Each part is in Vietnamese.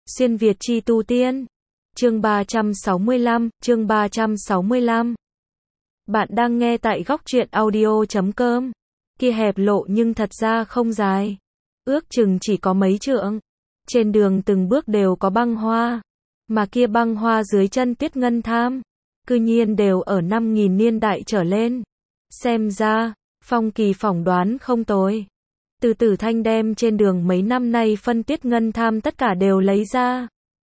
Xuyên Việt chi tu tiên. Chương 365. Bạn đang nghe tại góc truyện audio.com. Kia hẹp lộ nhưng thật ra không dài. Ước chừng chỉ có mấy trượng. Trên đường từng bước đều có băng hoa. Mà kia băng hoa dưới chân Tiết Ngân Tham, cư nhiên đều ở 5.000 niên đại trở lên. Xem ra, Phong Kỳ phỏng đoán không tồi. Từ Tử Thanh đem trên đường mấy năm nay phân Tiết Ngân Tham tất cả đều lấy ra.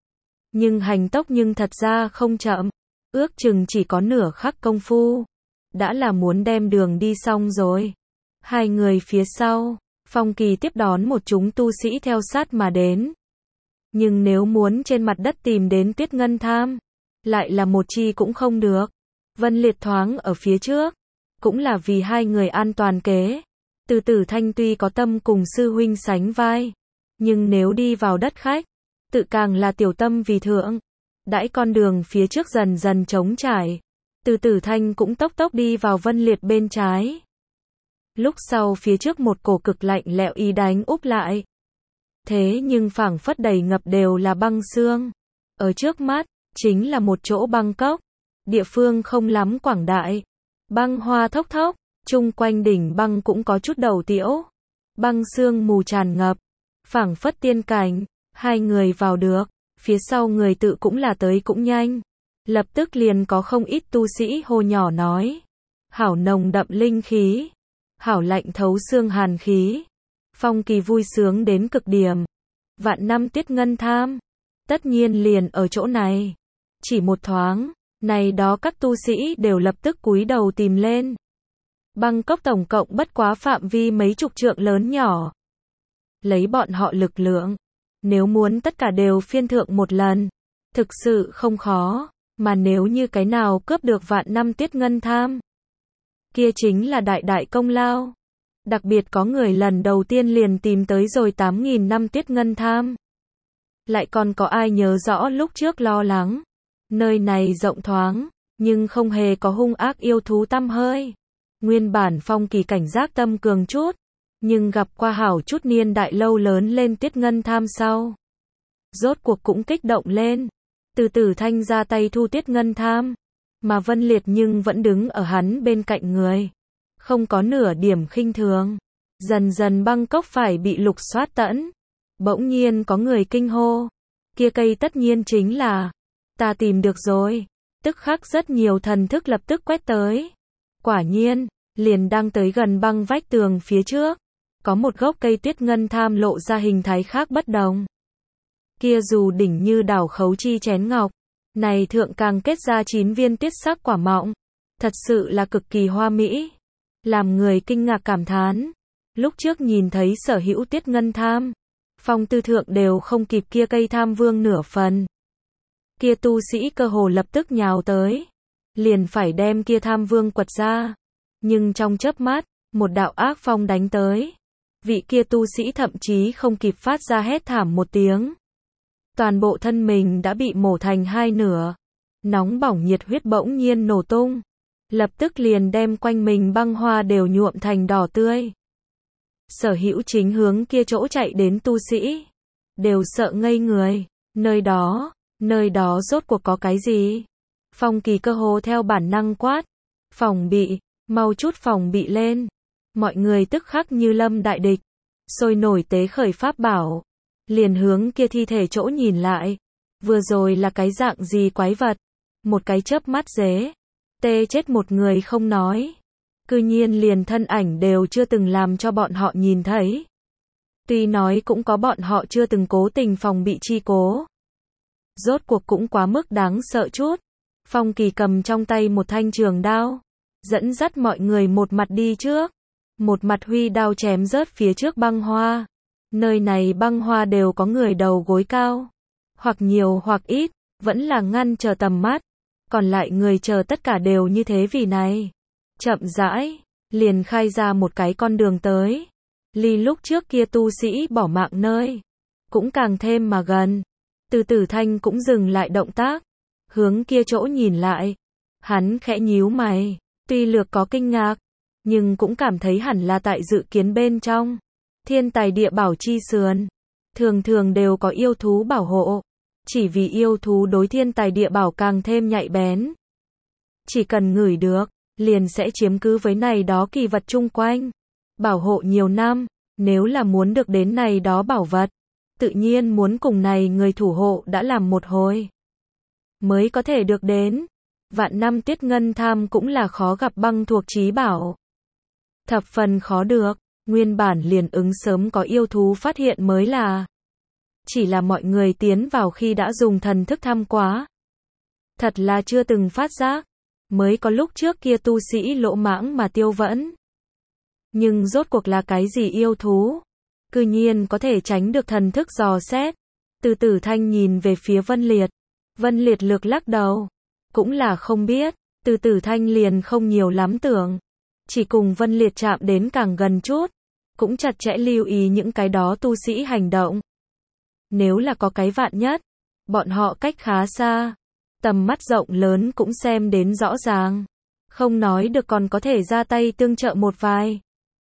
Nhưng hành tốc nhưng thật ra không chậm. Ước chừng chỉ có nửa khắc công phu. Đã là muốn đem đường đi xong rồi. Hai người phía sau, Phong Kỳ tiếp đón một chúng tu sĩ theo sát mà đến. Nhưng nếu muốn trên mặt đất tìm đến Tiết Ngân Tham, lại là một chi cũng không được. Vân Liệt thoáng ở phía trước, cũng là vì hai người an toàn kế. Từ Tử Thanh tuy có tâm cùng sư huynh sánh vai, nhưng nếu đi vào đất khách, tự càng là tiểu tâm vì thượng. Đãi con đường phía trước dần dần trống trải, Từ Tử Thanh cũng tốc tốc đi vào Vân Liệt bên trái. Lúc sau phía trước một cổ cực lạnh lẽo y đánh úp lại. Thế nhưng phảng phất đầy ngập đều là băng xương. Ở trước mắt, chính là một chỗ băng cốc. Địa phương không lắm quảng đại. Băng hoa thốc thốc, chung quanh đỉnh băng cũng có chút đầu tiễu. Băng sương mù tràn ngập, phảng phất tiên cảnh. Hai người vào được, phía sau người tự cũng là tới cũng nhanh. Lập tức liền có không ít tu sĩ hô nhỏ nói. Hảo nồng đậm linh khí. Hảo lạnh thấu xương hàn khí. Phong Kỳ vui sướng đến cực điểm. Vạn năm Tiết Ngân Tham, tất nhiên liền ở chỗ này. Chỉ một thoáng, này đó các tu sĩ đều lập tức cúi đầu tìm lên. Băng cốc tổng cộng bất quá phạm vi mấy chục trượng lớn nhỏ. Lấy bọn họ lực lượng, nếu muốn tất cả đều phiên thượng một lần, thực sự không khó. Mà nếu như cái nào cướp được vạn năm Tiết Ngân Tham, kia chính là đại đại công lao. Đặc biệt có người lần đầu tiên liền tìm tới rồi 8.000 năm Tiết Ngân Tham. Lại còn có ai nhớ rõ lúc trước lo lắng. Nơi này rộng thoáng, nhưng không hề có hung ác yêu thú tăm hơi. Nguyên bản Phong Kỳ cảnh giác tâm cường chút, nhưng gặp qua hảo chút niên đại lâu lớn lên Tiết Ngân Tham sau. Rốt cuộc cũng kích động lên. Từ Tử Thanh ra tay thu Tiết Ngân Tham, mà Vân Liệt nhưng vẫn đứng ở hắn bên cạnh người. Không có nửa điểm khinh thường. Dần dần băng cốc phải bị lục soát tẫn. Bỗng nhiên có người kinh hô. Kia cây tất nhiên chính là. Ta tìm được rồi. Tức khắc rất nhiều thần thức lập tức quét tới. Quả nhiên, liền đang tới gần băng vách tường phía trước. Có một gốc cây Tiết Ngân Tham lộ ra hình thái khác bất đồng. Kia dù đỉnh như đảo khấu chi chén ngọc. Này thượng càng kết ra 9 viên tiết sắc quả mọng. Thật sự là cực kỳ hoa mỹ. Làm người kinh ngạc cảm thán. Lúc trước nhìn thấy sở hữu Tiết Ngân Tham, Phong tư thượng đều không kịp kia cây tham vương nửa phần. Kia tu sĩ cơ hồ lập tức nhào tới. Liền phải đem kia tham vương quật ra. Nhưng trong chớp mắt, một đạo ác phong đánh tới. Vị kia tu sĩ thậm chí không kịp phát ra hét thảm một tiếng. Toàn bộ thân mình đã bị mổ thành hai nửa. Nóng bỏng nhiệt huyết bỗng nhiên nổ tung. Lập tức liền đem quanh mình băng hoa đều nhuộm thành đỏ tươi. Sở hữu chính hướng kia chỗ chạy đến tu sĩ. Đều sợ ngây người. Nơi đó rốt cuộc có cái gì? Phong Kỳ cơ hồ theo bản năng quát. Phòng bị, mau chút phòng bị lên. Mọi người tức khắc như lâm đại địch. Sôi nổi tế khởi pháp bảo. Liền hướng kia thi thể chỗ nhìn lại. Vừa rồi là cái dạng gì quái vật? Một cái chớp mắt dế. Tê chết một người không nói. Cư nhiên liền thân ảnh đều chưa từng làm cho bọn họ nhìn thấy. Tuy nói cũng có bọn họ chưa từng cố tình phòng bị chi cố. Rốt cuộc cũng quá mức đáng sợ chút. Phong Kỳ cầm trong tay một thanh trường đao. Dẫn dắt mọi người một mặt đi trước. Một mặt huy đao chém rớt phía trước băng hoa. Nơi này băng hoa đều có người đầu gối cao. Hoặc nhiều hoặc ít, vẫn là ngăn chờ tầm mắt. Còn lại người chờ tất cả đều như thế vì này. Chậm rãi, liền khai ra một cái con đường tới. Ly lúc trước kia tu sĩ bỏ mạng nơi. Cũng càng thêm mà gần. Từ Tử Thanh cũng dừng lại động tác. Hướng kia chỗ nhìn lại. Hắn khẽ nhíu mày. Tuy lược có kinh ngạc. Nhưng cũng cảm thấy hẳn là tại dự kiến bên trong. Thiên tài địa bảo chi sườn. thường thường đều có yêu thú bảo hộ. Chỉ vì yêu thú đối thiên tài địa bảo càng thêm nhạy bén. Chỉ cần ngửi được, liền sẽ chiếm cứ với này đó kỳ vật chung quanh. Bảo hộ nhiều năm, nếu là muốn được đến này đó bảo vật, tự nhiên muốn cùng này người thủ hộ đã làm một hồi, mới có thể được đến. Vạn năm tuyết ngân tham cũng là khó gặp băng thuộc chí bảo. Thập phần khó được, nguyên bản liền ứng sớm có yêu thú phát hiện mới là. Chỉ là mọi người tiến vào khi đã dùng thần thức thăm quá. Thật là chưa từng phát giác, mới có lúc trước kia tu sĩ lỗ mãng mà tiêu vẫn. Nhưng rốt cuộc là cái gì yêu thú? Cư nhiên có thể tránh được thần thức dò xét. Từ Tử Thanh nhìn về phía Vân Liệt. Vân Liệt lược lắc đầu. Cũng là không biết, Từ Tử Thanh liền không nhiều lắm tưởng. Chỉ cùng Vân Liệt chạm đến càng gần chút. Cũng chặt chẽ lưu ý những cái đó tu sĩ hành động. Nếu là có cái vạn nhất, bọn họ cách khá xa. Tầm mắt rộng lớn cũng xem đến rõ ràng. Không nói được còn có thể ra tay tương trợ một vài.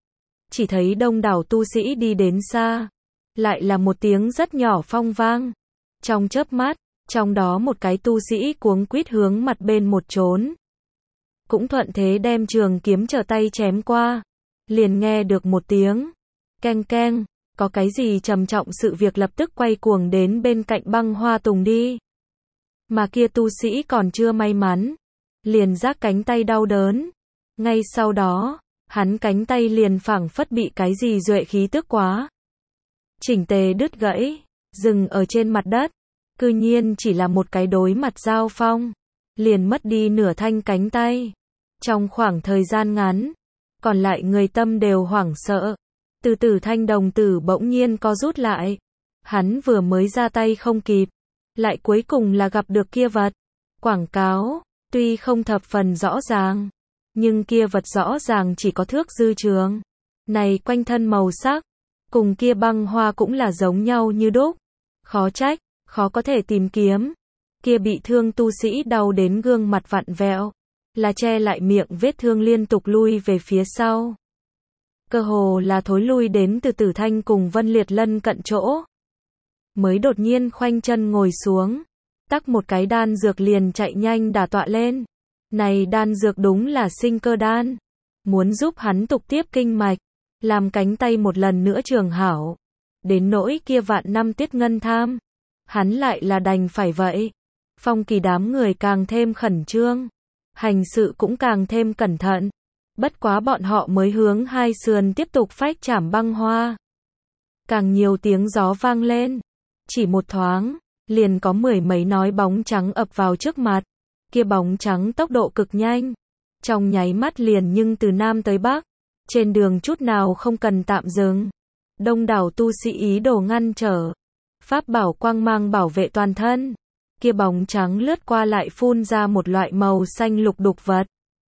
Chỉ thấy đông đảo tu sĩ đi đến xa. Lại là một tiếng rất nhỏ phong vang. Trong chớp mắt, trong đó một cái tu sĩ cuống quýt hướng mặt bên một trốn. Cũng thuận thế đem trường kiếm trở tay chém qua. Liền nghe được một tiếng keng keng, có cái gì trầm trọng sự việc lập tức quay cuồng đến bên cạnh Băng Hoa Tùng đi. Mà kia tu sĩ còn chưa may mắn, liền giác cánh tay đau đớn. Ngay sau đó, hắn cánh tay liền phảng phất bị cái gì duệ khí tức quá. Chỉnh tề đứt gãy, dừng ở trên mặt đất. Cư nhiên chỉ là một cái đối mặt giao phong, liền mất đi nửa thanh cánh tay. Trong khoảng thời gian ngắn, còn lại người tâm đều hoảng sợ. Từ Tử Thanh đồng tử bỗng nhiên co rút lại. Hắn vừa mới ra tay không kịp, lại cuối cùng là gặp được kia vật. Quảng cáo, tuy không thập phần rõ ràng, nhưng kia vật rõ ràng chỉ có thước dư trường. Này quanh thân màu sắc, cùng kia băng hoa cũng là giống nhau như đúc. Khó trách, khó có thể tìm kiếm. Kia bị thương tu sĩ đau đến gương mặt vặn vẹo, là che lại miệng vết thương liên tục lui về phía sau. Cơ hồ là thối lui đến Từ Tử Thanh cùng Vân Liệt lân cận chỗ. Mới đột nhiên khoanh chân ngồi xuống, tắc một cái đan dược liền chạy nhanh đả tọa lên. Này đan dược đúng là sinh cơ đan, muốn giúp hắn tục tiếp kinh mạch, làm cánh tay một lần nữa trường hảo. Đến nỗi kia vạn năm tuyết ngân tham, hắn lại là đành phải vậy. Phong Kỳ đám người càng thêm khẩn trương, hành sự cũng càng thêm cẩn thận. Bất quá bọn họ mới hướng hai sườn tiếp tục phách chảm băng hoa. Càng nhiều tiếng gió vang lên. Chỉ một thoáng, liền có mười mấy nói bóng trắng ập vào trước mặt. Kia bóng trắng tốc độ cực nhanh. Trong nháy mắt liền nhưng từ Nam tới Bắc. Trên đường chút nào không cần tạm dừng. Đông đảo tu sĩ ý đồ ngăn trở. Pháp bảo quang mang bảo vệ toàn thân. Kia bóng trắng lướt qua lại phun ra một loại màu xanh lục đục vật.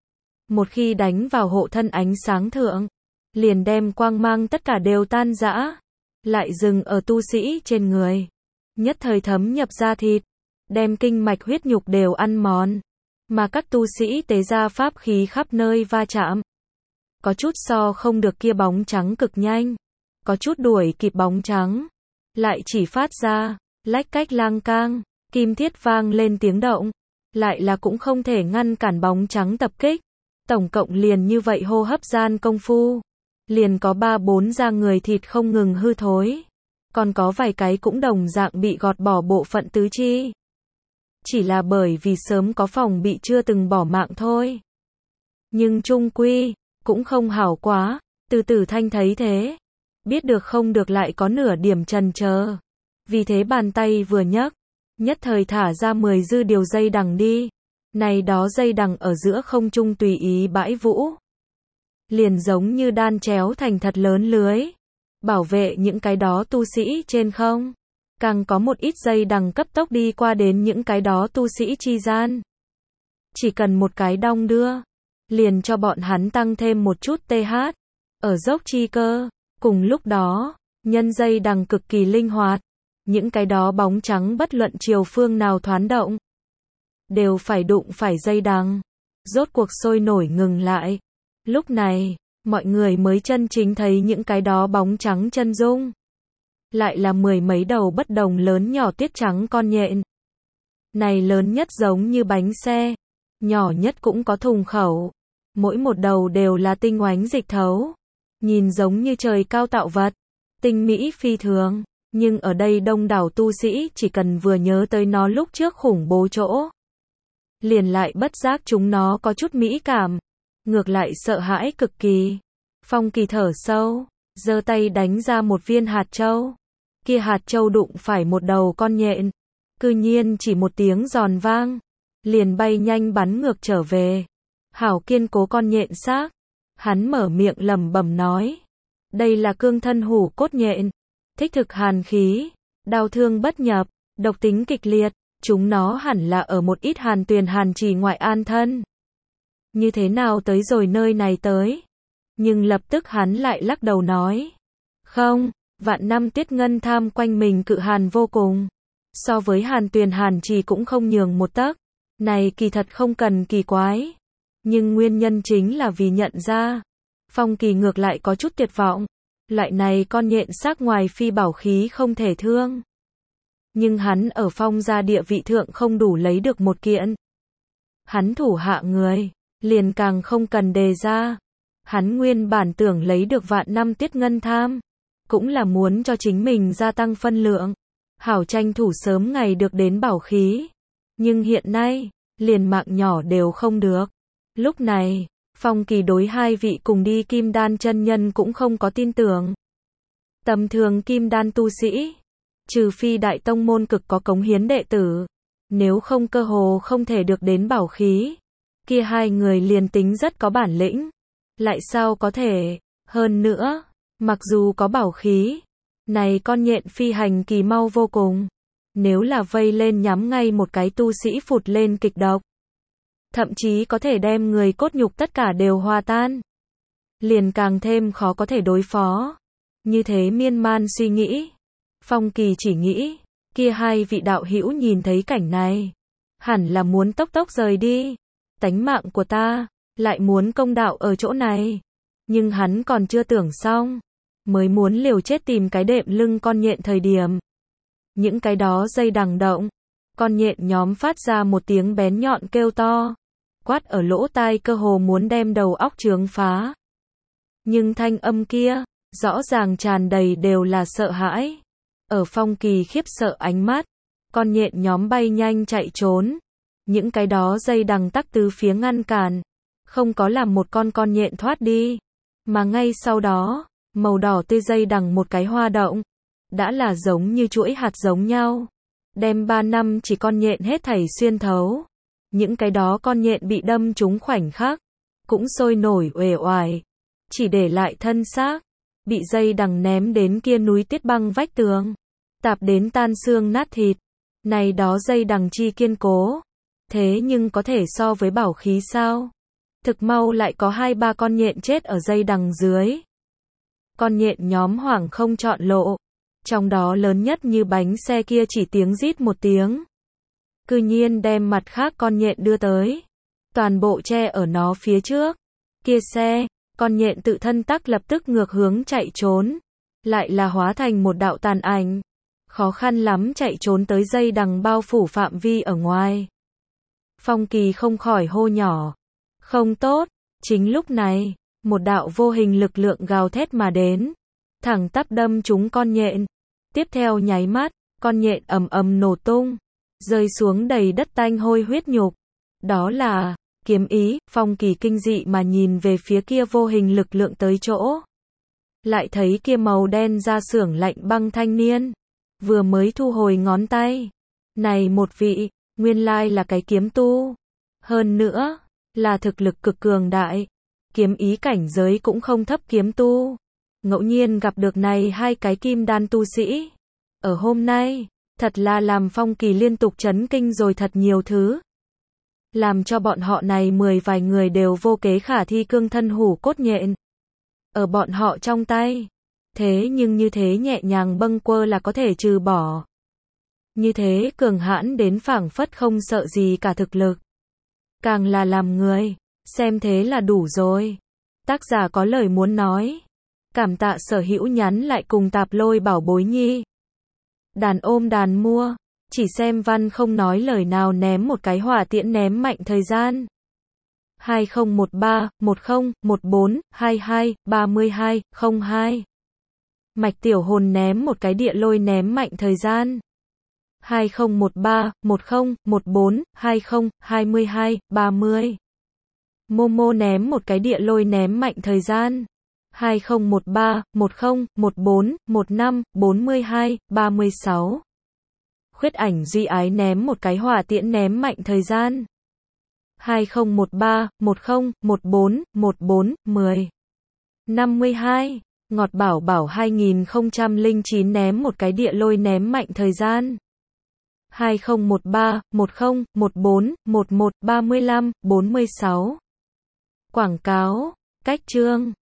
Một khi đánh vào hộ thân ánh sáng thượng, liền đem quang mang tất cả đều tan rã, lại dừng ở tu sĩ trên người. Nhất thời thấm nhập da thịt, đem kinh mạch huyết nhục đều ăn mòn. Mà các tu sĩ tế ra pháp khí khắp nơi va chạm. Có chút so không được kia bóng trắng cực nhanh, có chút đuổi kịp bóng trắng, lại chỉ phát ra lách cách lang cang, kim thiết vang lên tiếng động, lại là cũng không thể ngăn cản bóng trắng tập kích. Tổng cộng liền như vậy hô hấp gian công phu, liền có 3-4 da người thịt không ngừng hư thối, còn có vài cái cũng đồng dạng bị gọt bỏ bộ phận tứ chi. Chỉ là bởi vì sớm có phòng bị chưa từng bỏ mạng thôi. Nhưng chung quy, cũng không hảo quá. Từ Tử Thanh thấy thế, biết được không được lại có nửa điểm chần chờ. Vì thế bàn tay vừa nhấc, nhất thời thả ra 10 dư điều dây đằng đi. Này đó dây đằng ở giữa không trung tùy ý bãi vũ. Liền giống như đan chéo thành thật lớn lưới. Bảo vệ những cái đó tu sĩ trên không. Càng có một ít dây đằng cấp tốc đi qua đến những cái đó tu sĩ chi gian. Chỉ cần một cái đong đưa, liền cho bọn hắn tăng thêm một chút TH. Ở dốc chi cơ, cùng lúc đó, nhân dây đằng cực kỳ linh hoạt. Những cái đó bóng trắng bất luận chiều phương nào thoán động, đều phải đụng phải dây đằng. Rốt cuộc sôi nổi ngừng lại. Lúc này, mọi người mới chân chính thấy những cái đó bóng trắng chân dung. lại là mười mấy đầu bất đồng lớn nhỏ tuyết trắng con nhện. Này lớn nhất giống như bánh xe, nhỏ nhất cũng có thùng khẩu, mỗi một đầu đều là tinh oánh dịch thấu, nhìn giống như trời cao tạo vật, tinh mỹ phi thường, nhưng ở đây đông đảo tu sĩ chỉ cần vừa nhớ tới nó lúc trước khủng bố chỗ, liền lại bất giác chúng nó có chút mỹ cảm, ngược lại sợ hãi cực kỳ. Phong Kỳ thở sâu, giơ tay đánh ra một viên hạt châu. Kia hạt châu đụng phải một đầu con nhện, cư nhiên chỉ một tiếng giòn vang, liền bay nhanh bắn ngược trở về. Hảo kiên cố con nhện xác. Hắn mở miệng lẩm bẩm nói, đây là cương thân hủ cốt nhện, thích thực hàn khí, đau thương bất nhập, độc tính kịch liệt, chúng nó hẳn là ở một ít hàn tuyền hàn trì ngoại an thân. Như thế nào tới rồi nơi này tới? Nhưng lập tức hắn lại lắc đầu nói, không, vạn năm tuyết ngân tham quanh mình cự hàn vô cùng, so với hàn tuyền hàn trì cũng không nhường một tấc, này kỳ thật không cần kỳ quái, nhưng nguyên nhân chính là vì nhận ra. Phong Kỳ ngược lại có chút tuyệt vọng, loại này con nhện xác ngoài phi bảo khí không thể thương. Nhưng hắn ở Phong gia địa vị thượng không đủ lấy được một kiện. Hắn thủ hạ người, liền càng không cần đề ra. Hắn nguyên bản tưởng lấy được vạn năm tuyết ngân tham, cũng là muốn cho chính mình gia tăng phân lượng, hảo tranh thủ sớm ngày được đến bảo khí. Nhưng hiện nay, liền mạng nhỏ đều không được. Lúc này, Phong Kỳ đối hai vị cùng đi kim đan chân nhân cũng không có tin tưởng. Tầm thường kim đan tu sĩ, trừ phi đại tông môn cực có cống hiến đệ tử, nếu không cơ hồ không thể được đến bảo khí. Kia hai người liền tính rất có bản lĩnh, lại sao có thể, hơn nữa, mặc dù có bảo khí, này con nhện phi hành kỳ mau vô cùng, nếu là vây lên nhắm ngay một cái tu sĩ phụt lên kịch độc, thậm chí có thể đem người cốt nhục tất cả đều hòa tan, liền càng thêm khó có thể đối phó. Như thế miên man suy nghĩ, Phong Kỳ chỉ nghĩ, kia hai vị đạo hữu nhìn thấy cảnh này, hẳn là muốn tốc tốc rời đi, tánh mạng của ta, lại muốn công đạo ở chỗ này. Nhưng hắn còn chưa tưởng xong, mới muốn liều chết tìm cái đệm lưng con nhện thời điểm. Những cái đó dây đằng động, con nhện nhóm phát ra một tiếng bén nhọn kêu to, quát ở lỗ tai cơ hồ muốn đem đầu óc trướng phá. Nhưng thanh âm kia, rõ ràng tràn đầy đều là sợ hãi. Ở Phong Kỳ khiếp sợ ánh mắt, con nhện nhóm bay nhanh chạy trốn. Những cái đó dây đằng tắc tứ phía ngăn cản, không có làm một con nhện thoát đi. Mà ngay sau đó, màu đỏ tươi dây đằng một cái hoa động, đã là giống như chuỗi hạt giống nhau, đem 3 năm chỉ con nhện hết thảy xuyên thấu. Những cái đó con nhện bị đâm trúng khoảnh khắc, cũng sôi nổi uể oải, chỉ để lại thân xác, bị dây đằng ném đến kia núi tiết băng vách tường, tạp đến tan xương nát thịt. Này đó dây đằng chi kiên cố, thế nhưng có thể so với bảo khí sao? Thực mau lại có 2-3 con nhện chết ở dây đằng dưới. Con nhện nhóm hoảng không chọn lộ, trong đó lớn nhất như bánh xe kia chỉ tiếng rít một tiếng, cư nhiên đem mặt khác con nhện đưa tới, toàn bộ che ở nó phía trước. Kia xe, con nhện tự thân tắc lập tức ngược hướng chạy trốn, lại là hóa thành một đạo tàn ảnh, khó khăn lắm chạy trốn tới dây đằng bao phủ phạm vi ở ngoài. Phong Kỳ không khỏi hô nhỏ, không tốt. Chính lúc này, một đạo vô hình lực lượng gào thét mà đến, thẳng tắp đâm trúng con nhện. Tiếp theo nháy mắt, con nhện ầm ầm nổ tung, rơi xuống đầy đất tanh hôi huyết nhục. Đó là kiếm ý. Phong Kỳ kinh dị mà nhìn về phía kia vô hình lực lượng tới chỗ, lại thấy kia màu đen da sưởng lạnh băng thanh niên, vừa mới thu hồi ngón tay. Này một vị, nguyên lai là cái kiếm tu, hơn nữa, là thực lực cực cường đại, kiếm ý cảnh giới cũng không thấp kiếm tu. Ngẫu nhiên gặp được này hai cái kim đan tu sĩ, ở hôm nay, thật là làm Phong Kỳ liên tục chấn kinh rồi thật nhiều thứ. Làm cho bọn họ này 10 vài người đều vô kế khả thi cương thân hủ cốt nhện. Ở bọn họ trong tay, thế nhưng như thế nhẹ nhàng bâng quơ là có thể trừ bỏ. Như thế cường hãn đến phảng phất không sợ gì cả thực lực. Càng là làm người, xem thế là đủ rồi. Tác giả có lời muốn nói. Cảm tạ sở hữu nhắn lại cùng Tạp Lôi bảo bối nhi. Đàn ôm đàn mua. Chỉ xem văn không nói lời nào ném một cái hỏa tiễn ném mạnh thời gian. 2013, 10, 14, 22, 32, 02. Mạch Tiểu Hồn ném một cái địa lôi ném mạnh thời gian. 2013, 10, 14, 20, 22, 30. Momo ném một cái địa lôi ném mạnh thời gian. 2013, 10, 14, 15, 42, 36. Khuyết Ảnh Duy Ái ném một cái hỏa tiễn ném mạnh thời gian. 2013, 10, 14, 14, 10. 52. Ngọt Bảo Bảo 2009 ném một cái địa lôi ném mạnh thời gian. 2013, 10, 14, 11, 35, 46. Quảng cáo. Cách chương.